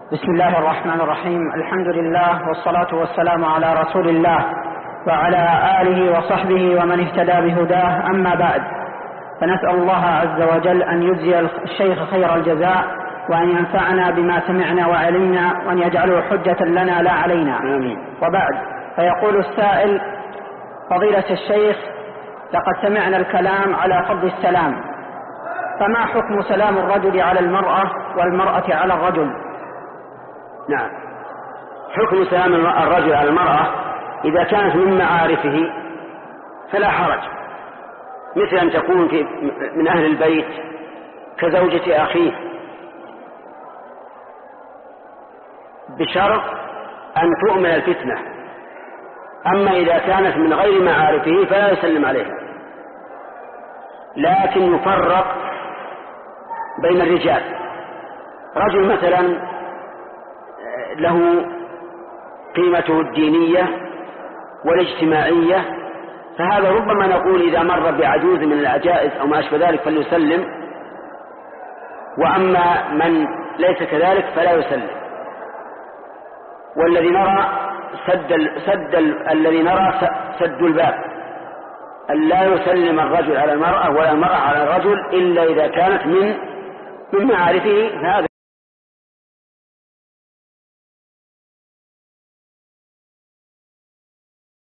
بسم الله الرحمن الرحيم. الحمد لله والصلاة والسلام على رسول الله وعلى آله وصحبه ومن اهتدى بهداه. أما بعد، فنسأل الله عز وجل أن يجزي الشيخ خير الجزاء، وأن ينفعنا بما سمعنا وعلمنا، وأن يجعله حجة لنا لا علينا. آمين. وبعد، فيقول السائل: فضيلة الشيخ، لقد سمعنا الكلام على فضل السلام، فما حكم سلام الرجل على المرأة والمرأة على الرجل؟ نعم، حكم سلام الرجل على المرأة إذا كانت من معارفه فلا حرج، مثل أن تكون من أهل البيت كزوجة أخيه، بشرط أن تؤمن الفتنة. أما إذا كانت من غير معارفه فلا يسلم عليها، لكن يفرق بين الرجال. رجل مثلا له قيمته الدينية والاجتماعية، فهذا ربما نقول إذا مر بعجوز من العجائز أو ما أشبه ذلك فليسلم، وأما من ليس كذلك فلا يسلم. والذي نرى الذي نرى سد الباب، أن لا يسلم الرجل على المرأة ولا المرأة على الرجل إلا إذا كانت من معارفه، فهذا